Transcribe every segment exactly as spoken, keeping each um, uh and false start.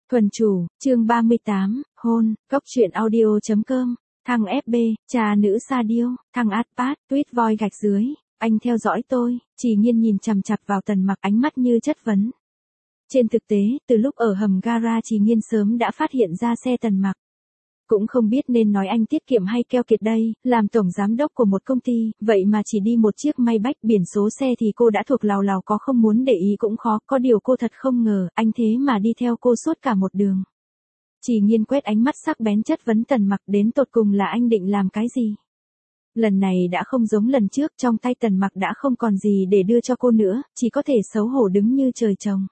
Thuần chủ, chương ba mươi tám, hôn, góc truyện audio.com, thằng ép bê, trà nữ sa điêu, thằng Atpat, tweet voi gạch dưới, anh theo dõi tôi, Chỉ Nghiên nhìn chằm chằm vào Tần Mặc ánh mắt như chất vấn. Trên thực tế, từ lúc ở hầm gara Chỉ Nghiên sớm đã phát hiện ra xe Tần Mặc. Cũng không biết nên nói anh tiết kiệm hay keo kiệt đây, làm tổng giám đốc của một công ty, vậy mà chỉ đi một chiếc Maybach biển số xe thì cô đã thuộc lào lào, có không muốn để ý cũng khó, có điều cô thật không ngờ, anh thế mà đi theo cô suốt cả một đường. Chỉ Nghiên quét ánh mắt sắc bén chất vấn Tần Mặc, đến tột cùng là anh định làm cái gì? Lần này đã không giống lần trước, trong tay Tần Mặc đã không còn gì để đưa cho cô nữa, chỉ có thể xấu hổ đứng như trời trồng.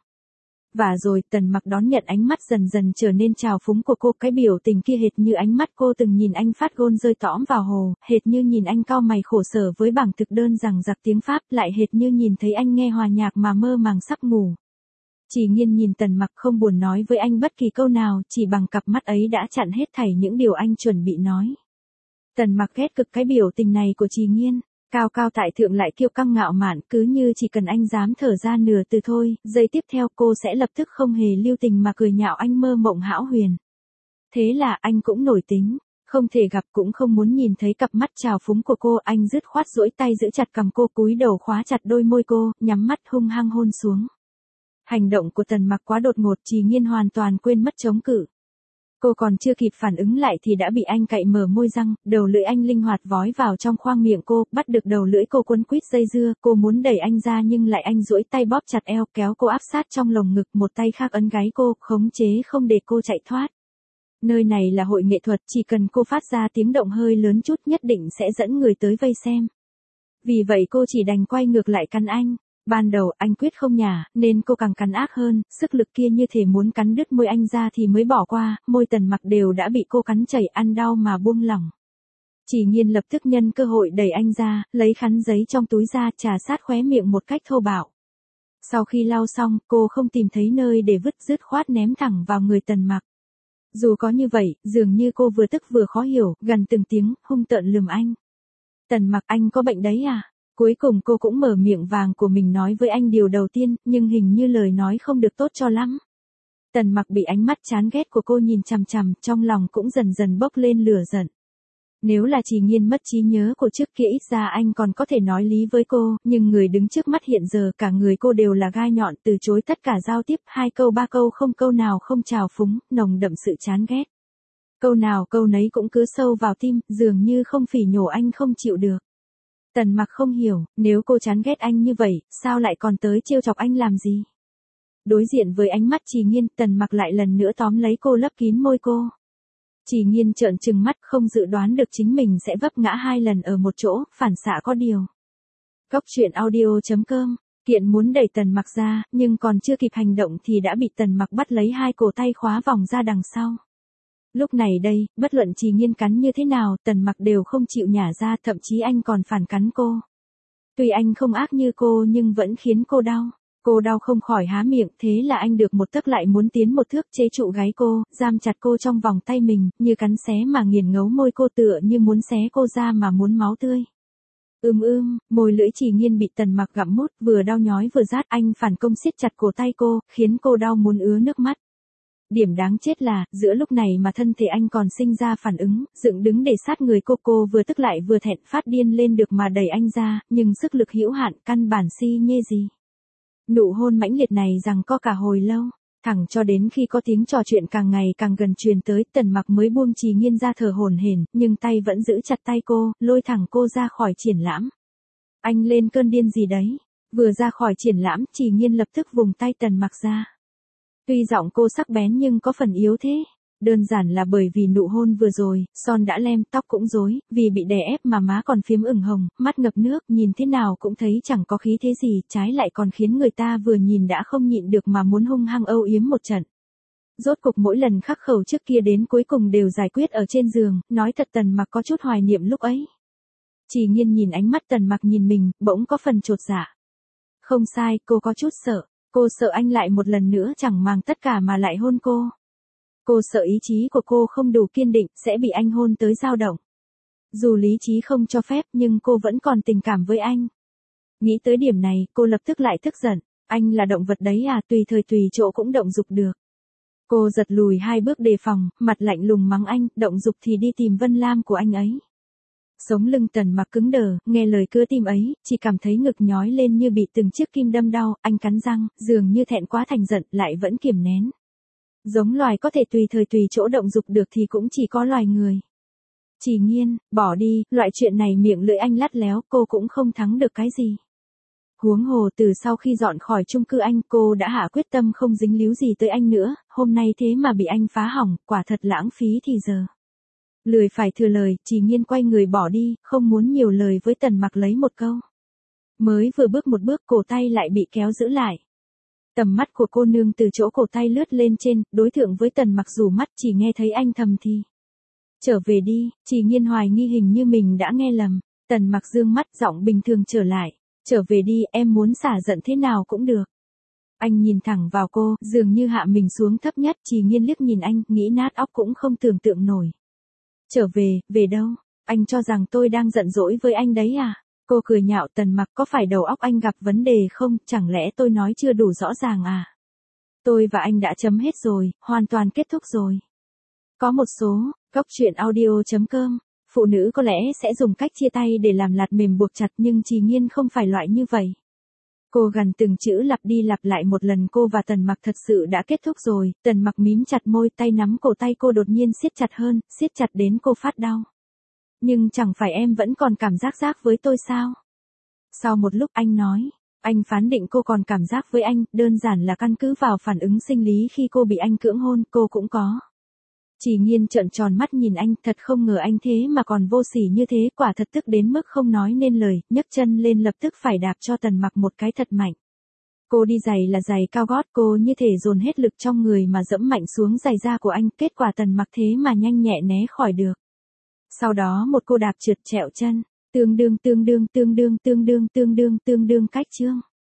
Và rồi Tần Mặc đón nhận ánh mắt dần dần trở nên trào phúng của cô, cái biểu tình kia hệt như ánh mắt cô từng nhìn anh phát gôn rơi tõm vào hồ, hệt như nhìn anh cau mày khổ sở với bảng thực đơn rằng giặc tiếng Pháp, lại hệt như nhìn thấy anh nghe hòa nhạc mà mơ màng sắp ngủ. Chỉ Nghiên nhìn Tần Mặc không buồn nói với anh bất kỳ câu nào, chỉ bằng cặp mắt ấy đã chặn hết thảy những điều anh chuẩn bị nói. Tần Mặc ghét cực cái biểu tình này của Chỉ Nghiên. Cao cao tại thượng lại kiêu căng ngạo mạn, cứ như chỉ cần anh dám thở ra nửa từ thôi, giây tiếp theo cô sẽ lập tức không hề lưu tình mà cười nhạo anh mơ mộng hão huyền. Thế là anh cũng nổi tính, không thể gặp cũng không muốn nhìn thấy cặp mắt trào phúng của cô, anh dứt khoát duỗi tay giữ chặt cằm cô, cúi đầu khóa chặt đôi môi cô, nhắm mắt hung hăng hôn xuống. Hành động của Tần Mặc quá đột ngột, Chỉ Nghiên hoàn toàn quên mất chống cự. Cô còn chưa kịp phản ứng lại thì đã bị anh cạy mở môi răng, đầu lưỡi anh linh hoạt vói vào trong khoang miệng cô, bắt được đầu lưỡi cô quấn quýt dây dưa, cô muốn đẩy anh ra nhưng lại anh duỗi tay bóp chặt eo, kéo cô áp sát trong lồng ngực, một tay khác ấn gáy cô, khống chế không để cô chạy thoát. Nơi này là hội nghệ thuật, chỉ cần cô phát ra tiếng động hơi lớn chút nhất định sẽ dẫn người tới vây xem. Vì vậy cô chỉ đành quay ngược lại cắn anh. Ban đầu anh quyết không nhả, nên cô càng cắn ác hơn, sức lực kia như thể muốn cắn đứt môi anh ra thì mới bỏ qua, môi Tần Mặc đều đã bị cô cắn chảy, ăn đau mà buông lỏng. Chỉ Nghiên lập tức nhân cơ hội đẩy anh ra, lấy khăn giấy trong túi ra, trà sát khóe miệng một cách thô bạo. Sau khi lau xong, cô không tìm thấy nơi để vứt, dứt khoát ném thẳng vào người Tần Mặc. Dù có như vậy, dường như cô vừa tức vừa khó hiểu, gần từng tiếng, hung tợn lườm anh. Tần Mặc, anh có bệnh đấy à? Cuối cùng cô cũng mở miệng vàng của mình nói với anh điều đầu tiên, nhưng hình như lời nói không được tốt cho lắm. Tần Mặc bị ánh mắt chán ghét của cô nhìn chằm chằm, trong lòng cũng dần dần bốc lên lửa giận. Nếu là Chỉ Nghiên mất trí nhớ của trước kia ít ra anh còn có thể nói lý với cô, nhưng người đứng trước mắt hiện giờ cả người cô đều là gai nhọn, từ chối tất cả giao tiếp, hai câu ba câu không câu nào không trào phúng, nồng đậm sự chán ghét. Câu nào câu nấy cũng cứ sâu vào tim, dường như không phỉ nhổ anh không chịu được. Tần Mặc không hiểu, nếu cô chán ghét anh như vậy, sao lại còn tới trêu chọc anh làm gì? Đối diện với ánh mắt Chỉ Nghiên, Tần Mặc lại lần nữa tóm lấy cô, lấp kín môi cô. Chỉ Nghiên trợn trừng mắt, không dự đoán được chính mình sẽ vấp ngã hai lần ở một chỗ, phản xạ có điều. Góc truyện audio.com, Kiện muốn đẩy Tần Mặc ra, nhưng còn chưa kịp hành động thì đã bị Tần Mặc bắt lấy hai cổ tay khóa vòng ra đằng sau. Lúc này đây, bất luận Chỉ Nghiên cắn như thế nào, Tần Mặc đều không chịu nhả ra, thậm chí anh còn phản cắn cô. Tuy anh không ác như cô nhưng vẫn khiến cô đau. Cô đau không khỏi há miệng, thế là anh được một tấc lại muốn tiến một thước, chế trụ gáy cô, giam chặt cô trong vòng tay mình, như cắn xé mà nghiền ngấu môi cô, tựa như muốn xé cô ra mà muốn máu tươi. Ưm ưm, môi lưỡi Chỉ Nghiên bị Tần Mặc gặm mút, vừa đau nhói vừa rát, anh phản công siết chặt cổ tay cô, khiến cô đau muốn ứa nước mắt. Điểm đáng chết là, giữa lúc này mà thân thể anh còn sinh ra phản ứng, dựng đứng để sát người cô, cô vừa tức lại vừa thẹn, phát điên lên được mà đẩy anh ra, nhưng sức lực hữu hạn, căn bản si nhê gì. Nụ hôn mãnh liệt này giằng co cả hồi lâu, thẳng cho đến khi có tiếng trò chuyện càng ngày càng gần truyền tới, Tần Mặc mới buông Chỉ Nghiên ra thở hổn hển, nhưng tay vẫn giữ chặt tay cô, lôi thẳng cô ra khỏi triển lãm. Anh lên cơn điên gì đấy? Vừa ra khỏi triển lãm, Chỉ Nghiên lập tức vùng tay Tần Mặc ra. Tuy giọng cô sắc bén nhưng có phần yếu thế. Đơn giản là bởi vì nụ hôn vừa rồi, son đã lem, tóc cũng rối, vì bị đè ép mà má còn phiếm ửng hồng, mắt ngập nước, nhìn thế nào cũng thấy chẳng có khí thế gì, trái lại còn khiến người ta vừa nhìn đã không nhịn được mà muốn hung hăng âu yếm một trận. Rốt cục mỗi lần khắc khẩu trước kia đến cuối cùng đều giải quyết ở trên giường, nói thật Tần Mặc có chút hoài niệm lúc ấy. Chỉ Nghiên nhìn ánh mắt Tần Mặc nhìn mình, bỗng có phần chột dạ. Không sai, cô có chút sợ. Cô sợ anh lại một lần nữa chẳng màng tất cả mà lại hôn cô. Cô sợ ý chí của cô không đủ kiên định, sẽ bị anh hôn tới dao động. Dù lý trí không cho phép nhưng cô vẫn còn tình cảm với anh. Nghĩ tới điểm này, cô lập tức lại tức giận. Anh là động vật đấy à, tùy thời tùy chỗ cũng động dục được. Cô giật lùi hai bước đề phòng, mặt lạnh lùng mắng anh, động dục thì đi tìm Vân Lam của anh ấy. Sống lưng Tần Mặc cứng đờ, nghe lời cứa tim ấy, chỉ cảm thấy ngực nhói lên như bị từng chiếc kim đâm đau, anh cắn răng, dường như thẹn quá thành giận, lại vẫn kiềm nén. Giống loài có thể tùy thời tùy chỗ động dục được thì cũng chỉ có loài người. Chỉ Nghiên, bỏ đi, loại chuyện này miệng lưỡi anh lắt léo, cô cũng không thắng được cái gì. Huống hồ từ sau khi dọn khỏi chung cư anh, cô đã hạ quyết tâm không dính líu gì tới anh nữa, hôm nay thế mà bị anh phá hỏng, quả thật lãng phí thì giờ. Lười phải thừa lời, Chỉ Nghiên quay người bỏ đi, không muốn nhiều lời với Tần Mặc lấy một câu. Mới vừa bước một bước, cổ tay lại bị kéo giữ lại. Tầm mắt của cô nương từ chỗ cổ tay lướt lên trên, đối thượng với Tần Mặc rủ mắt, chỉ nghe thấy anh thầm thì. Trở về đi. Chỉ Nghiên hoài nghi hình như mình đã nghe lầm. Tần Mặc dương mắt, giọng bình thường trở lại. Trở về đi, em muốn xả giận thế nào cũng được. Anh nhìn thẳng vào cô, dường như hạ mình xuống thấp nhất. Chỉ Nghiên liếc nhìn anh, nghĩ nát óc cũng không tưởng tượng nổi. Trở về, về đâu? Anh cho rằng tôi đang giận dỗi với anh đấy à? Cô cười nhạo. Tần Mặc, có phải đầu óc anh gặp vấn đề không? Chẳng lẽ tôi nói chưa đủ rõ ràng à? Tôi và anh đã chấm hết rồi, hoàn toàn kết thúc rồi. Có một số, góc truyện audio chấm com, phụ nữ có lẽ sẽ dùng cách chia tay để làm lạt mềm buộc chặt, nhưng Chỉ Nghiên không phải loại như vậy. Cô gằn từng chữ lặp đi lặp lại một lần. Cô và Tần Mặc thật sự đã kết thúc rồi. Tần Mặc mím chặt môi, tay nắm cổ tay cô đột nhiên siết chặt hơn, siết chặt đến cô phát đau. Nhưng chẳng phải em vẫn còn cảm giác giác với tôi sao? Sau một lúc anh nói, anh phán định cô còn cảm giác với anh, đơn giản là căn cứ vào phản ứng sinh lý khi cô bị anh cưỡng hôn, cô cũng có. Chỉ Nghiên trợn tròn mắt nhìn anh, thật không ngờ anh thế mà còn vô sỉ như thế, quả thật tức đến mức không nói nên lời, nhấc chân lên lập tức phải đạp cho Tần Mặc một cái thật mạnh. Cô đi giày là giày cao gót, cô như thể dồn hết lực trong người mà dẫm mạnh xuống giày da của anh, kết quả Tần Mặc thế mà nhanh nhẹ né khỏi được. Sau đó một cô đạp trượt trẹo chân, tương đương tương đương tương đương tương đương tương đương tương đương cách chương.